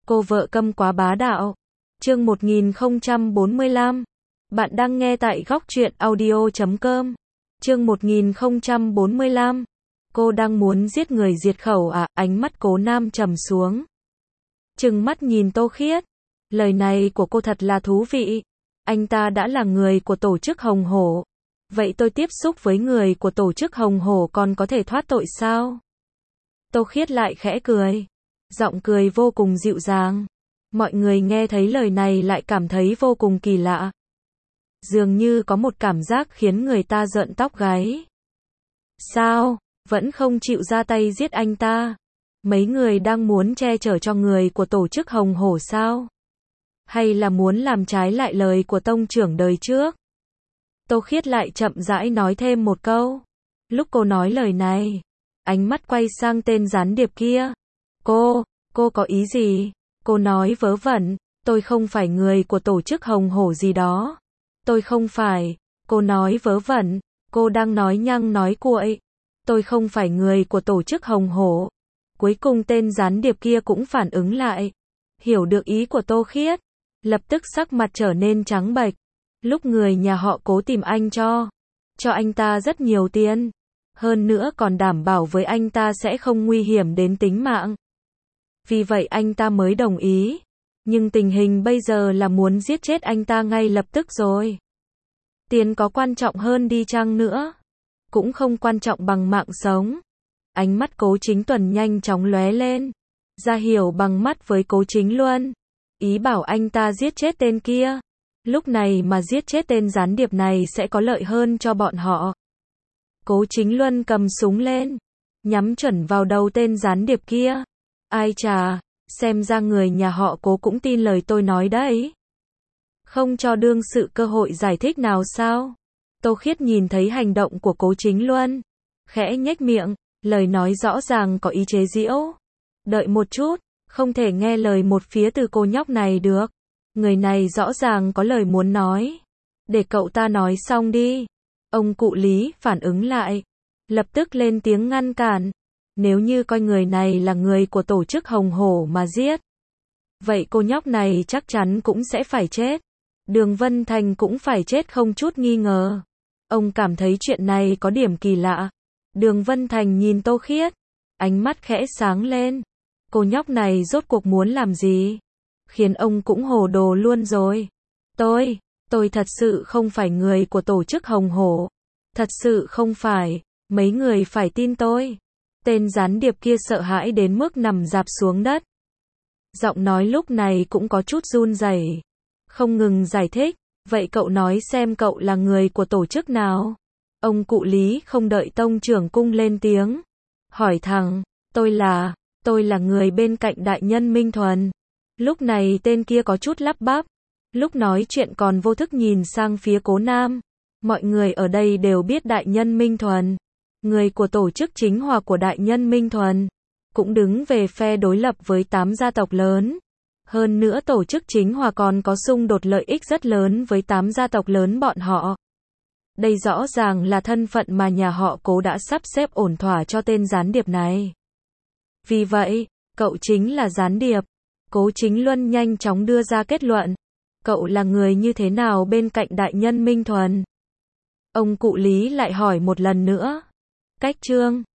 Cô vợ câm quá bá đạo. Chương 1045. Bạn đang nghe tại góc truyện audio.com. Chương 1045. Cô đang muốn giết người diệt khẩu à? Ánh mắt Cố Nam trầm xuống. Trừng mắt nhìn Tô Khiết. Lời này của cô thật là thú vị. Anh ta đã là người của tổ chức Hồng Hổ. Vậy tôi tiếp xúc với người của tổ chức Hồng Hổ còn có thể thoát tội sao? Tô Khiết lại khẽ cười. Giọng cười vô cùng dịu dàng. Mọi người nghe thấy lời này lại cảm thấy vô cùng kỳ lạ. Dường như có một cảm giác khiến người ta rợn tóc gáy. Sao? Vẫn không chịu ra tay giết anh ta? Mấy người đang muốn che chở cho người của tổ chức Hồng Hổ sao? Hay là muốn làm trái lại lời của tông trưởng đời trước? Tô Khiết lại chậm rãi nói thêm một câu. Lúc cô nói lời này, ánh mắt quay sang tên gián điệp kia. Cô có ý gì? Cô nói vớ vẩn, tôi không phải người của tổ chức Hồng Hổ gì đó. Tôi không phải. Cô nói vớ vẩn, cô đang nói nhăng nói cuội. Tôi không phải người của tổ chức Hồng Hổ. Cuối cùng tên gián điệp kia cũng phản ứng lại. Hiểu được ý của Tô Khiết. Lập tức sắc mặt trở nên trắng bệch. Lúc người nhà họ Cố tìm anh cho anh ta rất nhiều tiền. Hơn nữa còn đảm bảo với anh ta sẽ không nguy hiểm đến tính mạng. Vì vậy anh ta mới đồng ý. Nhưng tình hình bây giờ là muốn giết chết anh ta ngay lập tức rồi. Tiền có quan trọng hơn đi chăng nữa, cũng không quan trọng bằng mạng sống. Ánh mắt Cố Chính Tuần nhanh chóng lóe lên. Ra hiểu bằng mắt với Cố Chính Luân. Ý bảo anh ta giết chết tên kia. Lúc này mà giết chết tên gián điệp này sẽ có lợi hơn cho bọn họ. Cố Chính Luân cầm súng lên, nhắm chuẩn vào đầu tên gián điệp kia. Ai chà, xem ra người nhà họ Cố cũng tin lời tôi nói đấy. Không cho đương sự cơ hội giải thích nào sao? Tô Khiết nhìn thấy hành động của Cố Chính Luân, khẽ nhếch miệng, lời nói rõ ràng có ý chế giễu. Đợi một chút, không thể nghe lời một phía từ cô nhóc này được. Người này rõ ràng có lời muốn nói. Để cậu ta nói xong đi. Ông cụ Lý phản ứng lại, lập tức lên tiếng ngăn cản. Nếu như coi người này là người của tổ chức Hồng Hổ mà giết, vậy cô nhóc này chắc chắn cũng sẽ phải chết. Đường Vân Thành cũng phải chết không chút nghi ngờ. Ông cảm thấy chuyện này có điểm kỳ lạ. Đường Vân Thành nhìn Tô Khiết, ánh mắt khẽ sáng lên. Cô nhóc này rốt cuộc muốn làm gì? Khiến ông cũng hồ đồ luôn rồi. Tôi thật sự không phải người của tổ chức Hồng Hổ. Thật sự không phải. Mấy người phải tin tôi. Tên gián điệp kia sợ hãi đến mức nằm rạp xuống đất. Giọng nói lúc này cũng có chút run rẩy. Không ngừng giải thích. Vậy cậu nói xem cậu là người của tổ chức nào? Ông cụ Lý không đợi tông trưởng cung lên tiếng. Hỏi thẳng, tôi là người bên cạnh đại nhân Minh Thuần. Lúc này tên kia có chút lắp bắp. Lúc nói chuyện còn vô thức nhìn sang phía Cố Nam. Mọi người ở đây đều biết đại nhân Minh Thuần. Người của tổ chức chính hòa của đại nhân Minh Thuần. Cũng đứng về phe đối lập với 8 gia tộc lớn. Hơn nữa tổ chức chính hòa còn có xung đột lợi ích rất lớn với 8 gia tộc lớn bọn họ. Đây rõ ràng là thân phận mà nhà họ Cố đã sắp xếp ổn thỏa cho tên gián điệp này. Vì vậy, cậu chính là gián điệp. Cố Chính Luân nhanh chóng đưa ra kết luận. Cậu là người như thế nào bên cạnh đại nhân Minh Thuần? Ông cụ Lý lại hỏi một lần nữa. Cách Trương,